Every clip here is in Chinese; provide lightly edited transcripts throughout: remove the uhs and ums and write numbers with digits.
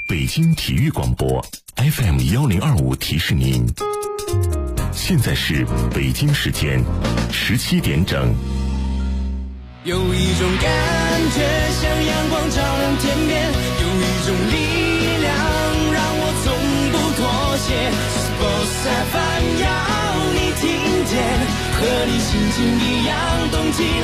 北京体育广播 FM1025提示您，现在是北京时间17点整。 有一种感觉像阳光照亮天边，有一种力量让我从不妥协。Sports FM 要你听见，和你心情一样动起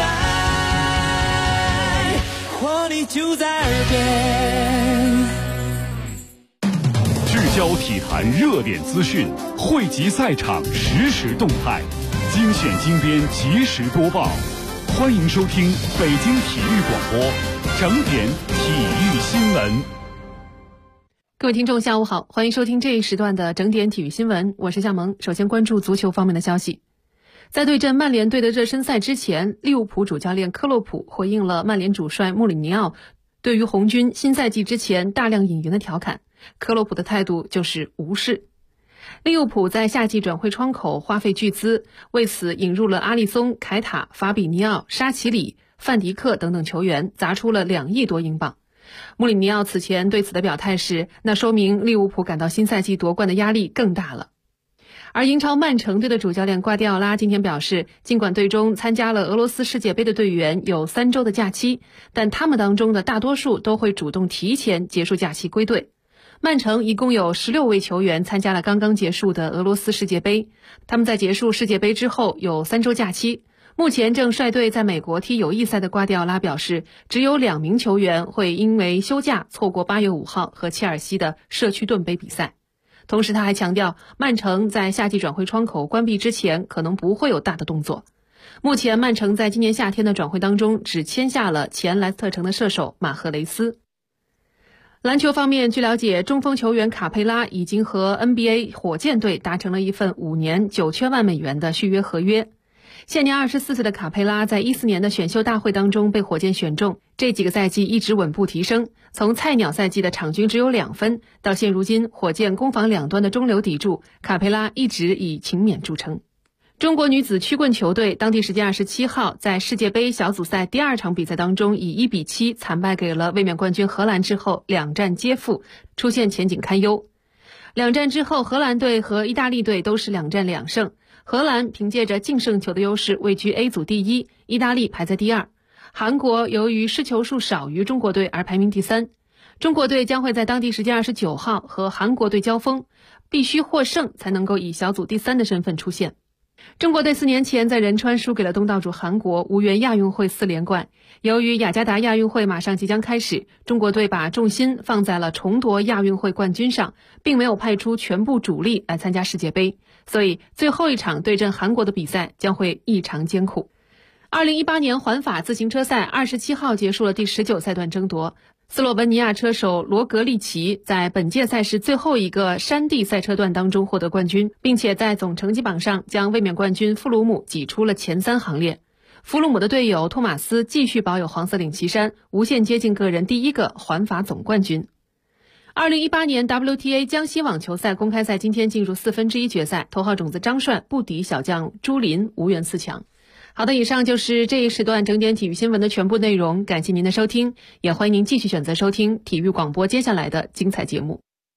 来，活力就在耳边。 聚焦体坛热点资讯，汇集赛场实时动态，精选精编及时播报。欢迎收听北京体育广播整点体育新闻。 各位听众下午好，欢迎收听这一时段的整点体育新闻，我是夏萌。首先关注足球方面的消息。在对阵曼联队的热身赛之前，利物浦主教练克洛普回应了曼联主帅穆里尼奥对于红军新赛季之前大量引援的调侃，克洛普的态度就是无视。利物浦在夏季转会窗口花费巨资，为此引入了阿利松、凯塔、法比尼奥、沙奇里、范迪克等等球员，砸出了2亿多英镑。穆里尼奥此前对此的表态是，那说明利物浦感到新赛季夺冠的压力更大了。而英超曼城队的主教练瓜迪奥拉今天表示，尽管队中参加了俄罗斯世界杯的队员有3周的假期，但他们当中的大多数都会主动提前结束假期归队。曼城一共有16位球员参加了刚刚结束的俄罗斯世界杯，他们在结束世界杯之后有3周假期。目前正率队在美国踢友谊赛的瓜迪奥拉表示，只有2名球员会因为休假错过8月5号和切尔西的社区盾杯比赛。同时他还强调，曼城在夏季转会窗口关闭之前可能不会有大的动作。目前曼城在今年夏天的转会当中只签下了前莱斯特城的射手马赫雷斯。篮球方面，据了解，中锋球员卡佩拉已经和 NBA 火箭队达成了一份5年9千万美元的续约合约。现年24岁的卡佩拉在14年的选秀大会当中被火箭选中，这几个赛季一直稳步提升，从菜鸟赛季的场均只有2分，到现如今火箭攻防两端的中流砥柱，卡佩拉一直以勤勉著称。中国女子曲棍球队当地时间27号在世界杯小组赛第2场比赛当中以1-7惨败给了卫冕冠军荷兰之后2战皆负，出现前景堪忧。2战之后，荷兰队和意大利队都是2战2胜，荷兰凭借着净胜球的优势位居 A 组第1，意大利排在第2。韩国由于失球数少于中国队而排名第3。中国队将会在当地时间29号和韩国队交锋，必须获胜才能够以小组第3的身份出现。中国队4年前在仁川输给了东道主韩国，无缘亚运会4连冠。由于雅加达亚运会马上即将开始，中国队把重心放在了重夺亚运会冠军上，并没有派出全部主力来参加世界杯，所以最后一场对阵韩国的比赛将会异常艰苦。2018年环法自行车赛27号结束了第19赛段争夺，斯洛文尼亚车手罗格利奇在本届赛事最后一个山地赛车段当中获得冠军，并且在总成绩榜上将卫冕冠军弗鲁姆挤出了前3行列。弗鲁姆的队友托马斯继续保有黄色领旗衫，无限接近个人第1个环法总冠军。2018年 WTA 江西网球赛公开赛今天进入1/4决赛，头号种子张帅不敌小将朱琳，无缘4强。好的，以上就是这一时段整点体育新闻的全部内容，感谢您的收听，也欢迎您继续选择收听体育广播接下来的精彩节目。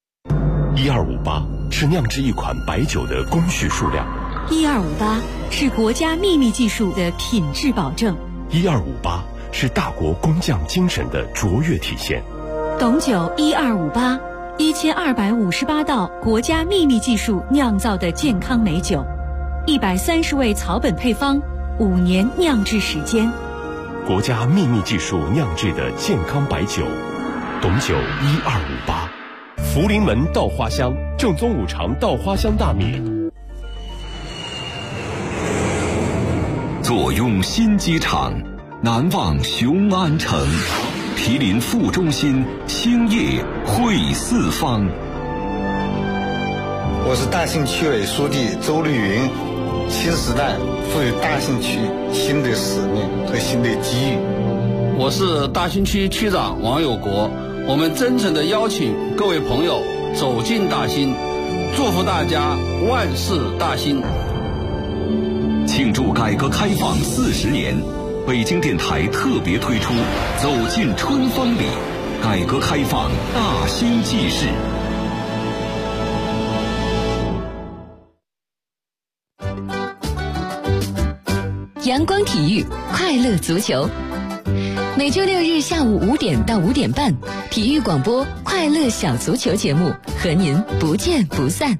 1258是酿制一款白酒的工序数量 ，1258是国家秘密技术的品质保证 ，1258是大国工匠精神的卓越体现。 董酒1258 1258道国家秘密技术酿造的健康美酒，130味草本配方，5年酿制时间， 国家秘密技术酿制的健康白酒，董酒1258。福临门稻花香，正宗五常稻花香大米。 坐拥新机场，难忘雄安城，毗邻副中心，兴业汇四方。 我是大兴区委书记周绿云。新时代赋予大兴区新的使命和新的机遇。 我是大兴区区长王有国，我们真诚地邀请各位朋友走进大兴，祝福大家万事大兴。 庆祝改革开放40年，北京电台特别推出《走进春风里》， 改革开放大新纪事。 阳光体育，快乐足球。每周六日下午5点到5点半，体育广播快乐小足球节目和您不见不散。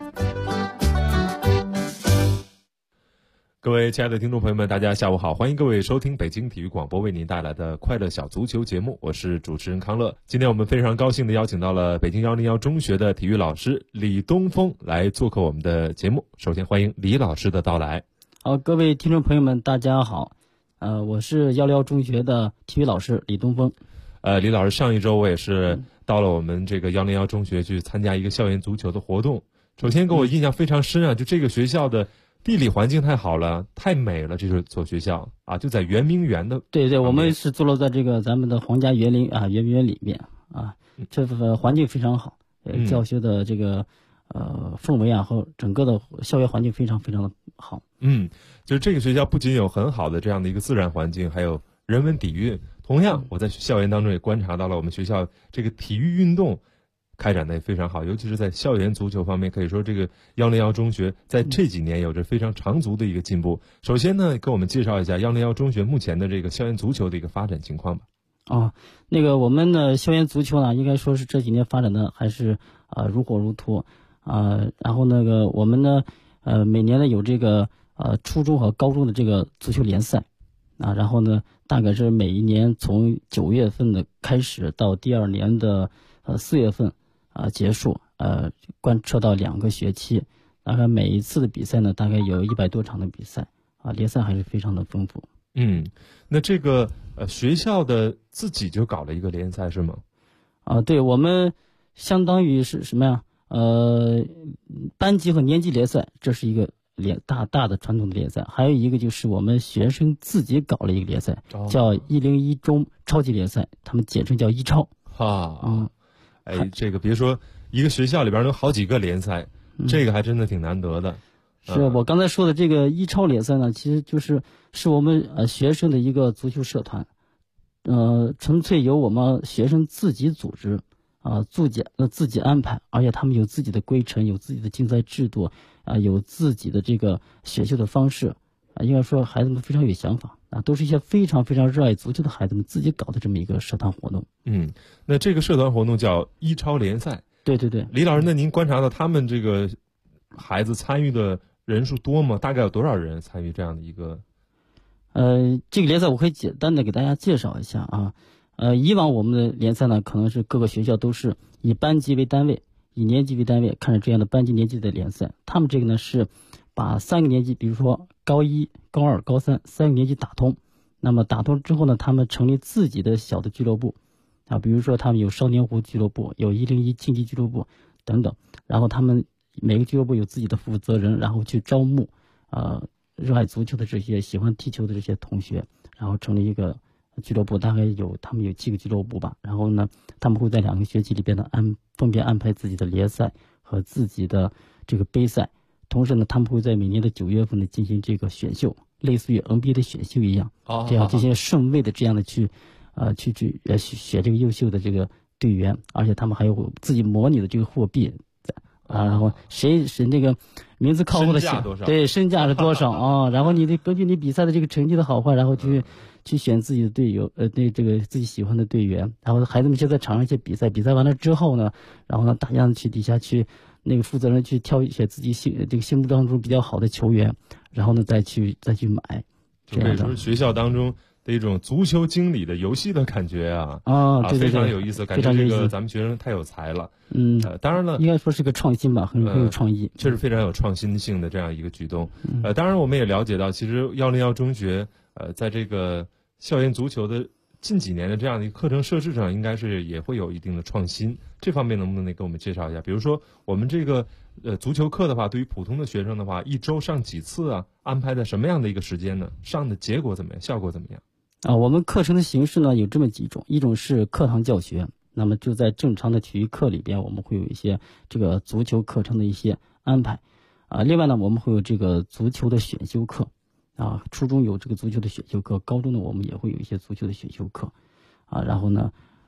各位亲爱的听众朋友们，大家下午好，欢迎各位收听北京体育广播为您带来的快乐小足球节目，我是主持人康乐。今天我们非常高兴地邀请到了北京101中学的体育老师李东风来做客我们的节目。首先欢迎李老师的到来。 好，各位听众朋友们，大家好，我是101中学的体育老师李东风。 李老师，上一周我也是到了我们这个101中学去参加一个校园足球的活动。首先给我印象非常深啊，就这个学校的地理环境太好了，太美了，这所学校啊，就在圆明园的。 对，我们是坐落在这个咱们的皇家园林啊，圆明园里面啊，这环境非常好，教学的这个氛围啊和整个的校园环境非常非常的好。 就是这个学校不仅有很好的这样的一个自然环境，还有人文底蕴。同样，我在校园当中也观察到了我们学校这个体育运动开展的也非常好，尤其是在校园足球方面，可以说这个101中学在这几年有着非常长足的一个进步。首先呢，给我们介绍一下101中学目前的这个校园足球的一个发展情况吧。 我们的校园足球呢，应该说是这几年发展的还是如火如荼然后我们呢每年呢有这个初中和高中的这个足球联赛然后呢大概是每一年从9月份的开始到第二年的4月份结束，贯彻到2个学期，大概每一次的比赛呢大概有100多场的比赛联赛还是非常的丰富。 那这个学校的自己就搞了一个联赛是吗？ 对，我们相当于是什么呀？班级和年级联赛，这是一个大的传统的联赛。还有一个就是我们学生自己搞了一个联赛，叫101中超级联赛，他们简称叫1超。这个别说一个学校里边有好几个联赛，这个还真的挺难得的。 是我刚才说的这个1超联赛呢，其实是我们学生的一个足球社团，纯粹由我们学生自己组织自己安排，而且他们有自己的规程，有自己的竞赛制度有自己的这个选秀的方式应该说孩子们非常有想法都是一些非常非常热爱足球的孩子们自己搞的这么一个社团活动。 那这个社团活动叫1超联赛。 对， 李老师，那您观察到他们这个孩子参与的人数多吗？大概有多少人参与这样的一个？ 这个联赛我可以简单的给大家介绍一下以往我们的联赛呢，可能是各个学校都是以班级为单位，以年级为单位，看着这样的班级年级的联赛。他们这个呢是把3个年级，比如说高1、高2、高3 3个年级打通。那么打通之后呢，他们成立自己的小的俱乐部比如说他们有少年湖俱乐部，有101竞技俱乐部等等。然后他们每个俱乐部有自己的负责人，然后去招募热爱足球的这些喜欢踢球的这些同学，然后成立一个俱乐部，大概他们有7个俱乐部吧。然后呢，他们会在2个学期里边呢分别安排自己的联赛和自己的这个杯赛。同时呢，他们会在每年的9月份呢进行这个选秀，类似于 NBA 的选秀一样，这样进行顺位的这样的去选这个优秀的这个队员，而且他们还有自己模拟的这个货币然后谁那个名字靠后的对身价是多少然后你得根据你比赛的这个成绩的好坏，然后去选自己的队友这个自己喜欢的队员。然后孩子们就在场上一些比赛完了之后呢，然后呢大家去底下去那个负责人去挑一些自己心目当中比较好的球员，然后呢再去买， 就可以说是学校当中的一种足球经理的游戏的感觉对， 非常有意思，感觉这个咱们学生太有才了。当然了， 应该说是个创新吧，很有创意， 确实非常有创新性的这样一个举动。当然我们也了解到，其实101中学在这个校园足球的近几年的这样的一个课程设置上，应该是也会有一定的创新。这方面能不能给我们介绍一下？比如说我们这个足球课的话，对于普通的学生的话，1周上几次安排在什么样的一个时间呢？上的结果怎么样？效果怎么样？ 我们课程的形式呢有这么几种，一种是课堂教学，那么就在正常的体育课里边，我们会有一些这个足球课程的一些安排另外呢，我们会有这个足球的选修课初中有这个足球的选修课，高中呢我们也会有一些足球的选修课然后呢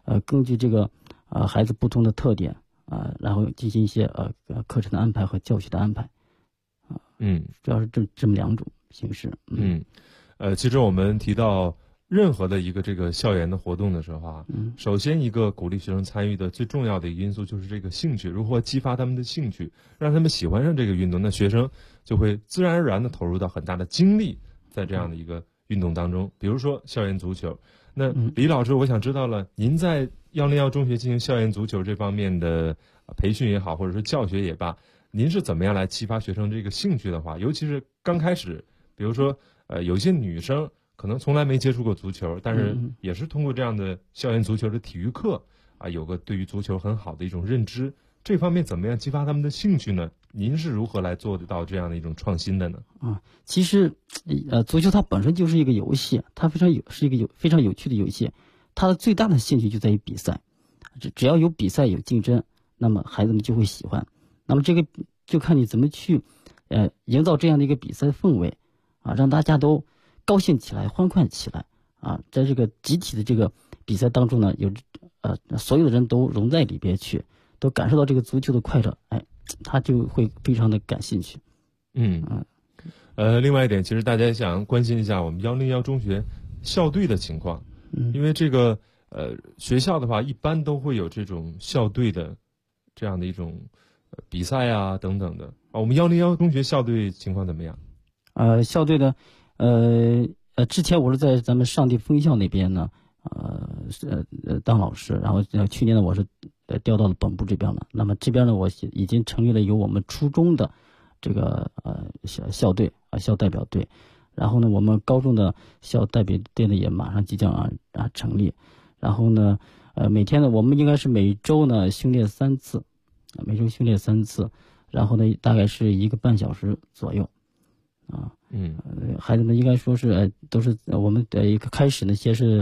根据这个孩子不同的特点然后进行一些课程的安排和教学的安排主要是这么2种形式。 其实我们提到任何的一个这个校园的活动的时候首先一个鼓励学生参与的最重要的一个因素就是这个兴趣，如何激发他们的兴趣，让他们喜欢上这个运动，那学生就会自然而然的投入到很大的精力在这样的一个运动当中。比如说校园足球，那李老师，我想知道了，您在101中学进行校园足球这方面的培训也好，或者说教学也罢，您是怎么样来激发学生这个兴趣的话，尤其是刚开始，比如说有些女生可能从来没接触过足球，但是也是通过这样的校园足球的体育课有个对于足球很好的一种认知，这方面怎么样激发他们的兴趣呢？您是如何来做得到这样的一种创新的呢？ 其实足球它本身就是一个游戏，它是一个非常有趣的游戏，它的最大的兴趣就在于比赛，只要有比赛有竞争，那么孩子们就会喜欢。那么这个就看你怎么去营造这样的一个比赛氛围让大家都高兴起来，欢快起来在这个集体的这个比赛当中呢，所有的人都融在里边去，都感受到这个足球的快乐，他就会非常的感兴趣。 另外一点，其实大家想关心一下我们101中学校队的情况，因为这个学校的话一般都会有这种校队的这样的一种比赛等等的我们101中学校队情况怎么样？ 校队的之前我是在咱们上地分校那边呢当老师，然后去年呢我是调到了本部这边了。那么这边呢我已经成立了由我们初中的这个校队校代表队，然后呢我们高中的校代表队呢也马上即将成立，然后呢每天呢我们应该是每周呢训练3次，每周训练3次，然后呢大概是1个半小时左右孩子们应该说是都是我们的一个开始呢先是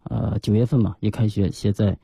9月份嘛，一开学先在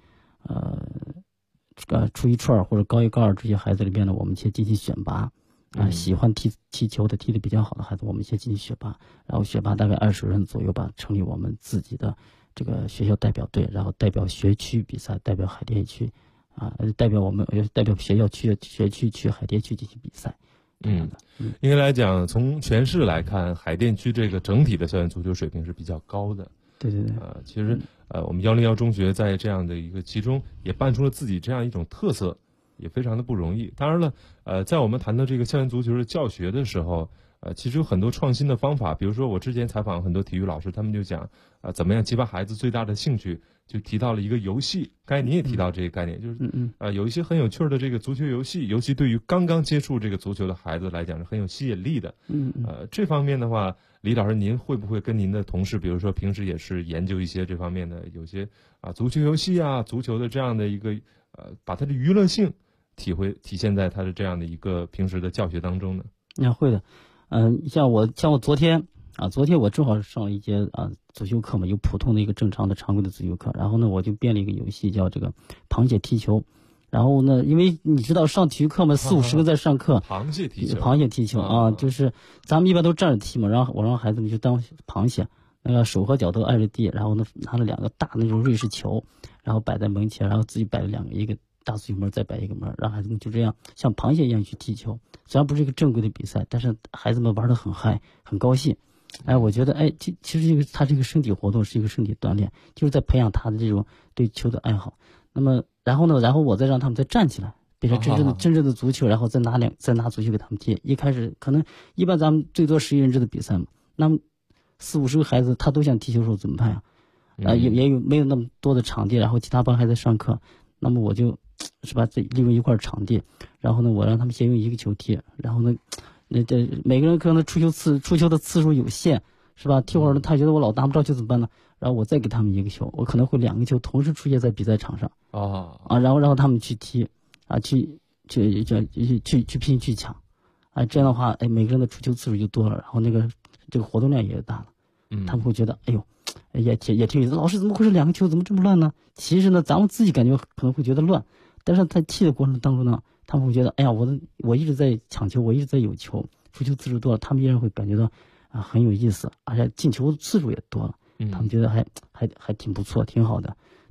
初一初二或者高一高二这些孩子里边呢，我们先进行选拔喜欢踢球的踢得比较好的孩子，我们先进行选拔，然后选拔大概20人左右吧，成立我们自己的这个学校代表队，然后代表学区比赛，代表海淀区代表学校区学区去海淀区进行比赛。 应该来讲，从全市来看，海淀区这个整体的校园足球水平是比较高的。 对其实我们101中学在这样的一个其中也办出了自己这样一种特色，也非常的不容易。当然了在我们谈到这个校园足球的教学的时候其实有很多创新的方法，比如说我之前采访很多体育老师，他们就讲怎么样激发孩子最大的兴趣，就提到了一个游戏，刚才你也提到这个概念，就是有一些很有趣的这个足球游戏，尤其对于刚刚接触这个足球的孩子来讲是很有吸引力的。这方面的话，李老师您会不会跟您的同事，比如说平时也是研究一些这方面的有些足球游戏足球的这样的一个把它的娱乐性体现在他的这样的一个平时的教学当中呢？ 会的。像我昨天我正好上了一节足球课嘛，有普通的一个正常的常规的足球课，然后呢我就编了一个游戏叫这个螃蟹踢球。然后呢因为你知道上体育课嘛，40-50个在上课， 螃蟹踢球就是咱们一般都站着踢嘛，然后我让孩子们就当螃蟹，那个手和脚都挨着地，然后呢拿了2个大那种瑞士球，然后摆在门前，然后自己摆了2个，一个大足球门再摆一个门，让孩子们就这样像螃蟹一样去踢球。虽然不是一个正规的比赛，但是孩子们玩得很嗨，很高兴。我觉得其实他这个身体活动是一个身体锻炼，就是在培养他的这种对球的爱好。那么然后我再让他们再站起来，变成真正的足球，然后再拿足球给他们踢。一开始可能一般咱们最多11人制的比赛嘛，那么40-50个孩子他都想踢球的时候怎么办呀？也有没有那么多的场地，然后其他班还在上课，那么我就是吧，利用一块场地，然后呢我让他们先用1个球踢，然后呢每个人可能出球的次数有限，是吧？踢会儿呢他觉得我老拿不着球怎么办呢？然后我再给他们1个球，我可能会2个球同时出现在比赛场上然后让他们去踢去拼去抢这样的话每个人的出球次数就多了，然后这个活动量也大了。他们会觉得也挺有意思，老师怎么会是2个球怎么这么乱呢？其实呢咱们自己感觉可能会觉得乱，但是在踢的过程当中呢，他们会觉得我一直在抢球，我一直在有球，出球次数多了，他们依然会感觉到很有意思，而且进球次数也多了，他们觉得还挺不错，挺好的。他们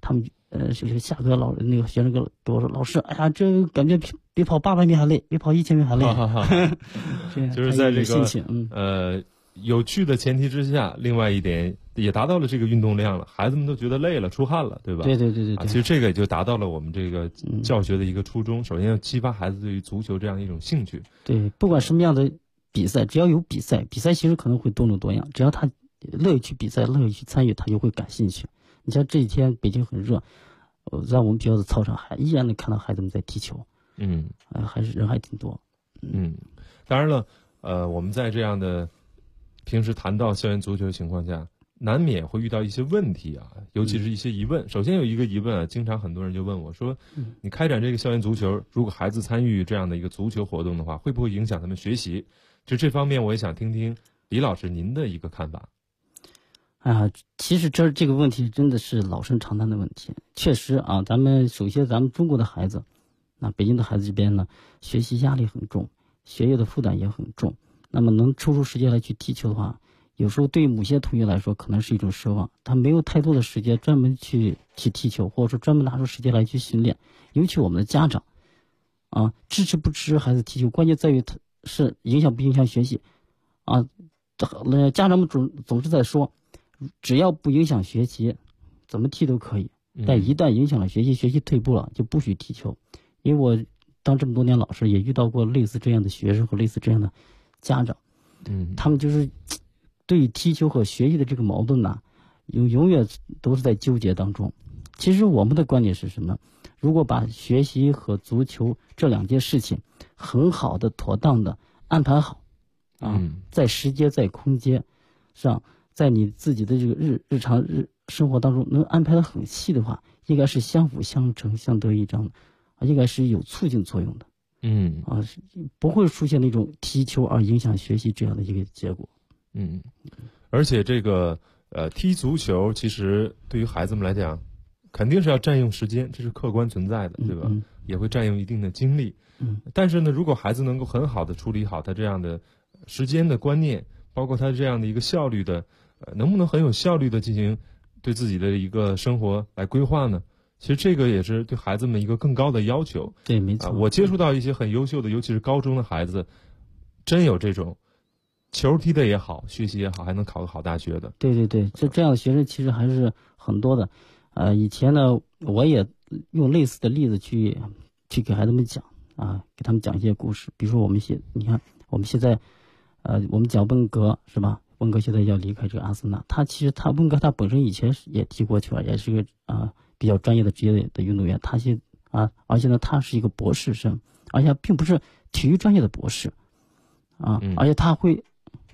就是下课那个学生跟我说，老师，哎呀，这感觉比跑800米还累，比跑1000米还累。 就是在这个有趣的前提之下，另外一点也达到了这个运动量了，孩子们都觉得累了，出汗了，对吧？ 对。 其实这个也就达到了我们这个教学的一个初衷。首先要激发孩子对于足球这样一种兴趣。 对，不管什么样的比赛，只要有比赛其实可能会多种多样，只要他乐意去比赛，乐意去参与，他就会感兴趣。你像这几天北京很热，在我们学校的操场依然能看到孩子们在踢球。还是人还挺多。 当然了，我们在这样的平时谈到校园足球的情况下，难免会遇到一些问题啊，尤其是一些疑问。首先有一个疑问啊，经常很多人就问我说，你开展这个校园足球，如果孩子参与这样的一个足球活动的话，会不会影响他们学习？就这方面，我也想听听李老师您的一个看法。 其实这个问题真的是老生常谈的问题。确实啊，首先咱们中国的孩子，那北京的孩子这边呢，学习压力很重，学业的负担也很重。那么能抽出时间来去踢球的话，有时候对于某些同学来说可能是一种奢望，他没有太多的时间专门去踢球，或者说专门拿出时间来去训练。尤其我们的家长支持不支持孩子踢球，关键在于他是影响不影响学习家长们总是在说，只要不影响学习，怎么踢都可以。但一旦影响了学习，学习退步了，就不许踢球。因为我当这么多年老师，也遇到过类似这样的学生和类似这样的家长。他们就是对于踢球和学习的这个矛盾永远都是在纠结当中。其实我们的观点是什么？如果把学习和足球这2件事情很好的、妥当的安排好在时间、在空间上，在你自己的这个日常生活当中能安排的很细的话，应该是相辅相成、相得益彰的，应该是有促进作用的。不会出现那种踢球而影响学习这样的一个结果。 而且这个踢足球其实对于孩子们来讲，肯定是要占用时间，这是客观存在的，对吧？也会占用一定的精力。但是呢，如果孩子能够很好的处理好他这样的时间的观念，包括他这样的一个效率的，能不能很有效率的进行对自己的一个生活来规划呢？其实这个也是对孩子们一个更高的要求。 对，没错。 我接触到一些很优秀的，尤其是高中的孩子，真有这种球踢的也好，学习也好，还能考个好大学的。 对，这样的学生其实还是很多的。以前呢，我也用类似的例子去给孩子们讲给他们讲一些故事。比如说你看我们现在我们讲温格是吧？温格现在要离开这个阿森纳，温格他本身以前也踢过球，也是个比较专业的职业的运动员。而且呢，他是一个博士生，而且并不是体育专业的博士而且他会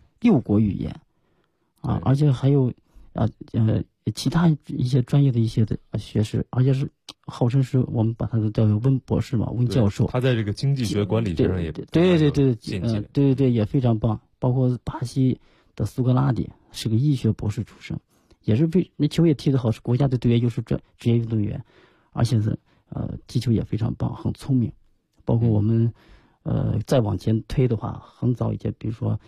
6国语言而且还有其他一些专业的一些的学士，而且是号称是我们把他叫做温博士嘛，温教授。 他在这个经济学管理学上也对也非常棒。包括巴西的苏格拉底是个医学博士出身，也是那球也踢得好，是国家队队员，又是职业运动员，而且是踢球也非常棒，很聪明。包括我们再往前推的话，很早以前，比如说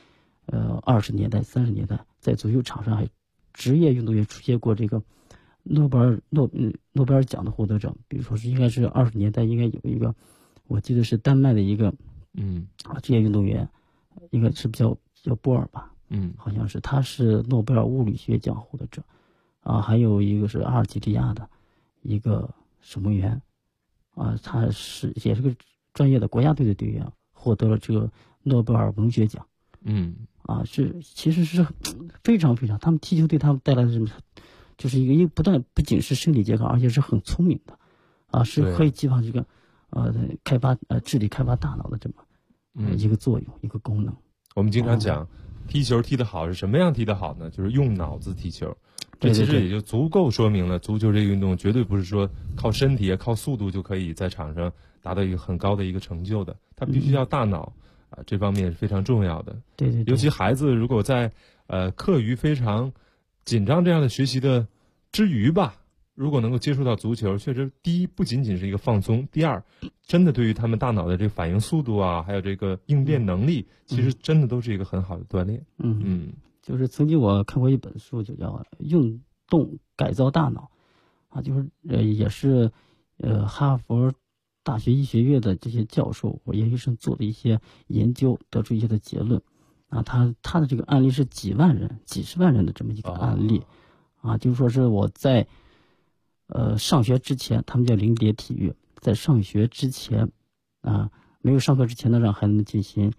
20年代、30年代，在足球场上还职业运动员出现过这个诺贝尔奖的获得者。比如说应该是20年代，应该有一个，我记得是丹麦的一个职业运动员，应该是叫波尔吧，好像是，他是诺贝尔物理学奖获得者还有一个是阿尔及利亚的一个守门员他也是个专业的国家队的队员，获得了这个诺贝尔文学奖。其实是非常非常，他们踢球对他们带来的什么，就是一个不仅是身体健康，而且是很聪明的是可以激发这个开发智力、开发大脑的这么一个作用、一个功能。 我们经常讲踢球踢得好是什么样踢得好呢？就是用脑子踢球。这其实也就足够说明了，足球这个运动绝对不是说靠身体、靠速度就可以在场上达到一个很高的一个成就的，它必须要大脑这方面是非常重要的。 对， 尤其孩子如果在课余非常紧张这样的学习的之余吧，如果能够接触到足球，确实第一不仅仅是一个放松，第二真的对于他们大脑的这个反应速度还有这个应变能力，其实真的都是一个很好的锻炼。 就是曾经我看过一本书，就叫《运动改造大脑》 啊，就是也是哈佛大学医学院的这些教授或研究生做的一些研究，得出一些的结论啊。他的这个案例是几万人、几十万人的这么一个案例啊，就是说是我在上学之前，他们叫零蝶体育，在上学之前啊，没有上课之前呢，让孩子们进行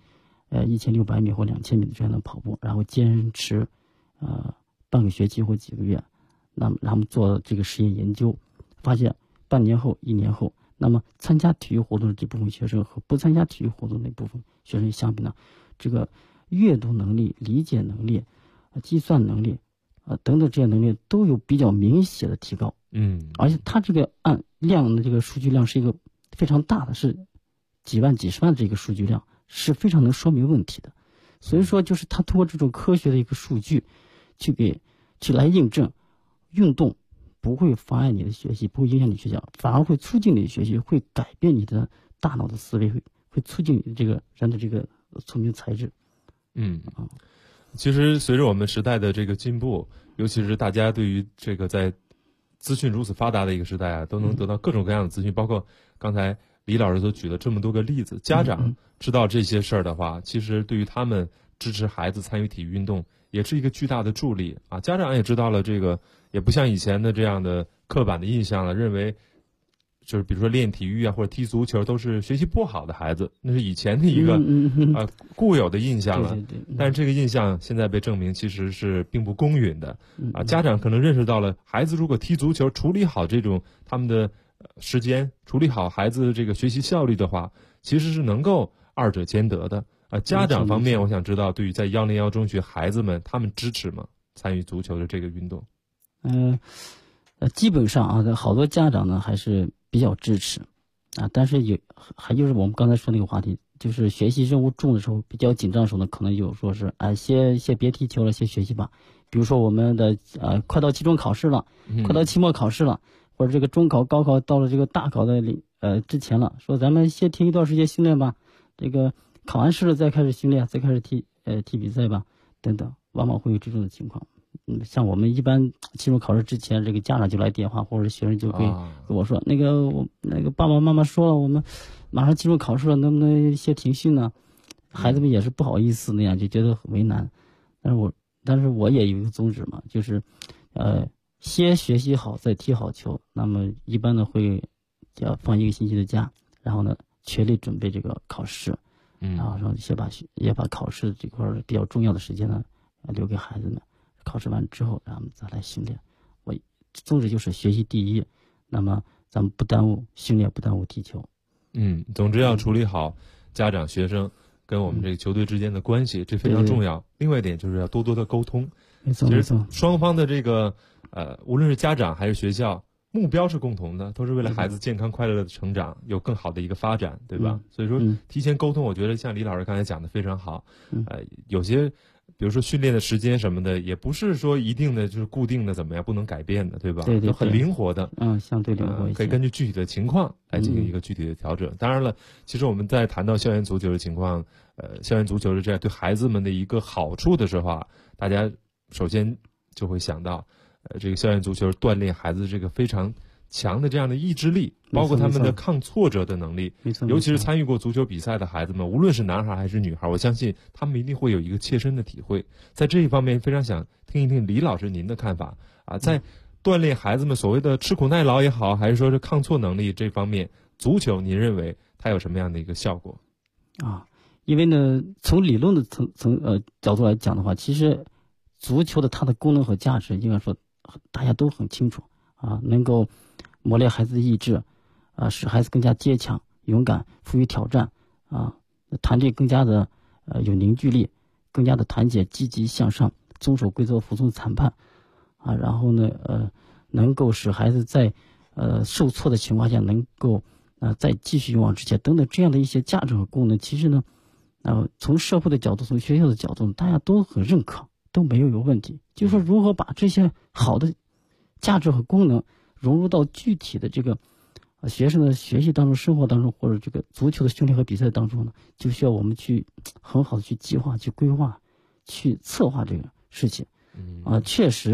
1600米或2000米的这样的跑步，然后坚持半个学期或几个月，那么他们做这个实验研究，发现半年后、1年后，那么参加体育活动的这部分学生和不参加体育活动的那部分学生相比呢，这个阅读能力、理解能力、计算能力等等这些能力都有比较明显的提高。而且它这个按量的这个数据量是一个非常大的，是几万、几十万的这个数据量，是非常能说明问题的。所以说，就是他通过这种科学的一个数据，去来印证，运动不会妨碍你的学习，不会影响你学习，反而会促进你的学习，会改变你的大脑的思维，会促进你这个人的这个聪明才智。 其实随着我们时代的这个进步，尤其是大家对于这个在资讯如此发达的一个时代啊，都能得到各种各样的资讯，包括刚才李老师所举的这么多个例子。家长知道这些事儿的话，其实对于他们支持孩子参与体育运动也是一个巨大的助力啊。家长也知道了这个，也不像以前的这样的刻板的印象了，认为就是比如说练体育啊或者踢足球都是学习不好的孩子，那是以前的一个固有的印象了。但是这个印象现在被证明其实是并不公允的啊。家长可能认识到了，孩子如果踢足球，处理好这种他们的时间，处理好孩子这个学习效率的话，其实是能够二者兼得的啊。家长方面，我想知道对于在101中学孩子们，他们支持吗？参与足球的这个运动？ 基本上啊，好多家长呢还是比较支持啊，但是还就是我们刚才说那个话题，就是学习任务重的时候，比较紧张的时候呢，可能有说是先别踢球了，先学习吧。比如说我们的快到期中考试了，快到期末考试了，或者这个中考、高考到了这个大考的之前了，说咱们先停一段时间训练吧，这个考完试了再开始训练，再开始踢比赛吧，等等，往往会有这种的情况。像我们一般期中考试之前，这个家长就来电话，或者学生就会跟我说，那个爸爸妈妈说了，我们马上期中考试了，能不能先停训呢？孩子们也是不好意思那样，就觉得很为难。但是我也有一个宗旨嘛，就是先学习好再踢好球。那么一般呢会要放1个星期的假，然后呢全力准备这个考试，然后也把考试这块比较重要的时间呢留给孩子们。考试完之后，然后我们再来训练。我宗旨就是学习第一，那么咱们不耽误训练，不耽误踢球。 总之要处理好家长、学生跟我们这个球队之间的关系，这非常重要。另外一点就是要多多的沟通。 没错， 其实双方的这个无论是家长还是学校，目标是共同的，都是为了孩子健康快乐的成长，有更好的一个发展，对吧？所以说提前沟通，我觉得像李老师刚才讲的非常好。有些比如说训练的时间什么的，也不是说一定的就是固定的怎么样，不能改变的，对吧？ 对， 都很灵活的。 相对灵活一些， 可以根据具体的情况来进行一个具体的调整。当然了，其实我们在谈到校园足球的情况，校园足球的这样对孩子们的一个好处的时候啊，大家首先就会想到，这个校园足球锻炼孩子这个非常强的这样的意志力，包括他们的抗挫折的能力。尤其是参与过足球比赛的孩子们，无论是男孩还是女孩，我相信他们一定会有一个切身的体会。在这一方面，非常想听一听李老师您的看法啊，在锻炼孩子们所谓的吃苦耐劳也好，还是说是抗挫能力这方面，足球您认为它有什么样的一个效果？ 因为呢，从理论的角度来讲的话，其实足球的它的功能和价值，应该说大家都很清楚啊，能够磨练孩子的意志，使孩子更加坚强、勇敢、富于挑战啊，团队更加的有凝聚力，更加的团结、积极向上，遵守规则、服从裁判啊，然后呢能够使孩子在受挫的情况下能够再继续勇往直前等等这样的一些价值和功能，其实呢从社会的角度，从学校的角度，大家都很认可，都没有问题。就是说如何把这些好的价值和功能融入到具体的这个学生的学习当中、生活当中，或者这个足球的训练和比赛当中呢，就需要我们去很好的去计划、去规划、去策划这个事情。确实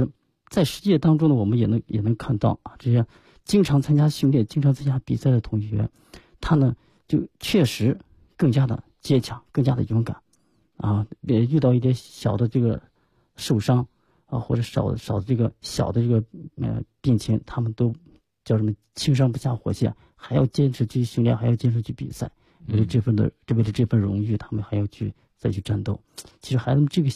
在实际当中呢，我们也能看到啊，这些经常参加训练、经常参加比赛的同学，他呢就确实更加的坚强，更加的勇敢啊。遇到一点小的这个受伤啊，或者少的这个小的这个病情，他们都叫什么轻伤不下火线，还要坚持去训练，还要坚持去比赛，为了这份荣誉，他们还要再去战斗。其实孩子们这个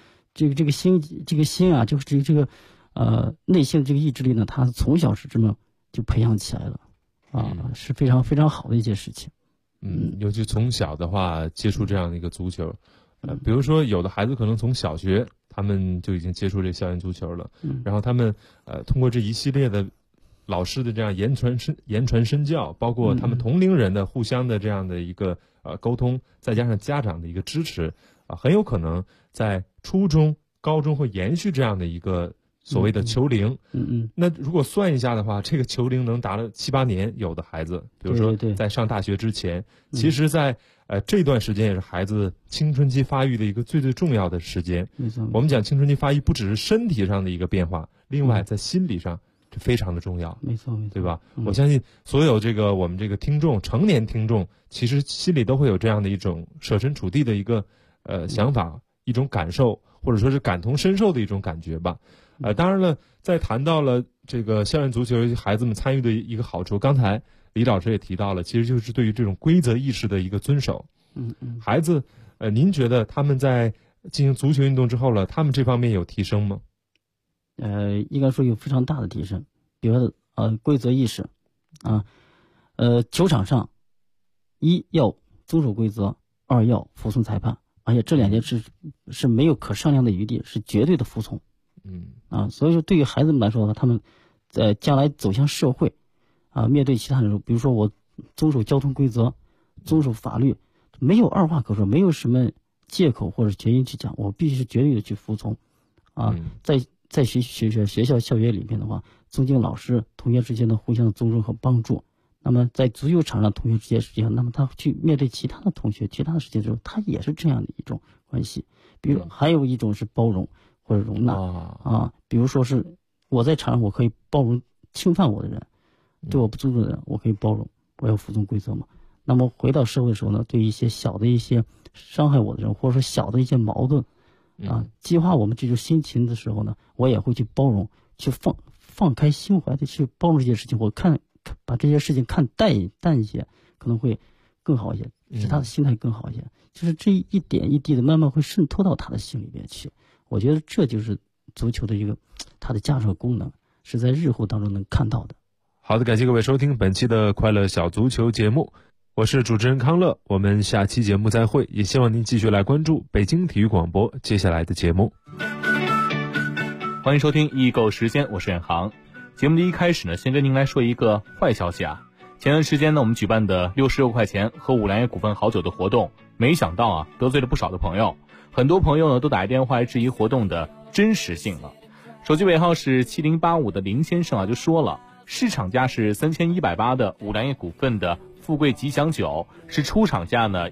心啊，就是这个内心的这个意志力呢，他从小是这么就培养起来了啊，是非常非常好的一件事情。 尤其从小的话接触这样的一个足球，比如说有的孩子可能从小学他们就已经接触这校园足球了，然后他们通过这一系列的老师的这样言传身教，包括他们同龄人的互相的这样的一个沟通，再加上家长的一个支持很有可能在初中、高中会延续这样的一个所谓的球龄。那如果算一下的话，这个球龄能达了7、8年，有的孩子，比如说在上大学之前，其实在这段时间也是孩子青春期发育的一个最最重要的时间。我们讲青春期发育不只是身体上的一个变化，另外在心理上这非常的重要。 没错， 对吧？我相信所有我们这个听众，成年听众，其实心里都会有这样的一种设身处地的一个想法，一种感受，或者说是感同身受的一种感觉吧。当然了，在谈到了这个校园足球孩子们参与的一个好处，刚才李老师也提到了，其实就是对于这种规则意识的一个遵守。孩子，您觉得他们在进行足球运动之后了，他们这方面有提升吗？ 应该说有非常大的提升。比如说规则意识啊，球场上一要遵守规则，二要服从裁判，而且这两件事是没有可商量的余地，是绝对的服从。所以说对于孩子们来说呢，他们在将来走向社会啊，面对其他人，比如说我遵守交通规则，遵守法律，没有二话可说，没有什么借口或者原因去讲，我必须是绝对的去服从啊。在学校校园里面的话，尊敬老师，同学之间的互相的尊重和帮助。那么在足球场上，同学之间是这样，那么他去面对其他的同学、其他的事情的时候，他也是这样的一种关系。比如还有一种是包容或者容纳比如说是我在场上，我可以包容侵犯我的人，对我不尊重的人，我可以包容，我要服从规则嘛。那么回到社会的时候呢，对一些小的一些伤害我的人，或者说小的一些矛盾激发我们这种心情的时候呢，我也会去包容，去放开心怀的去包容这些事情。我把这些事情看淡一些，可能会更好一些，使他的心态更好一些。就是这一点一滴的慢慢会渗透到他的心里面去。我觉得这就是足球的一个它的价值和功能，是在日后当中能看到的。 好的，感谢各位收听本期的快乐小足球节目，我是主持人康乐，我们下期节目再会，也希望您继续来关注北京体育广播接下来的节目。 欢迎收听易购时间，我是远航。节目的一开始呢，先跟您来说一个坏消息啊。前段时间呢，我们举办的66块钱喝五粮液股份好酒的活动，没想到得罪了不少的朋友，很多朋友呢都打电话来质疑活动的真实性了。手机尾号是7085的林先生就说了，市场价是3180的五粮液股份的富贵吉祥酒是出厂价呢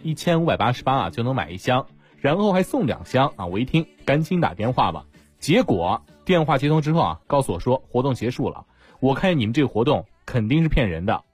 1588就能买1箱，然后还送2箱我一听赶紧打电话吧。结果电话接通之后告诉我说活动结束了，我看你们这个活动肯定是骗人的。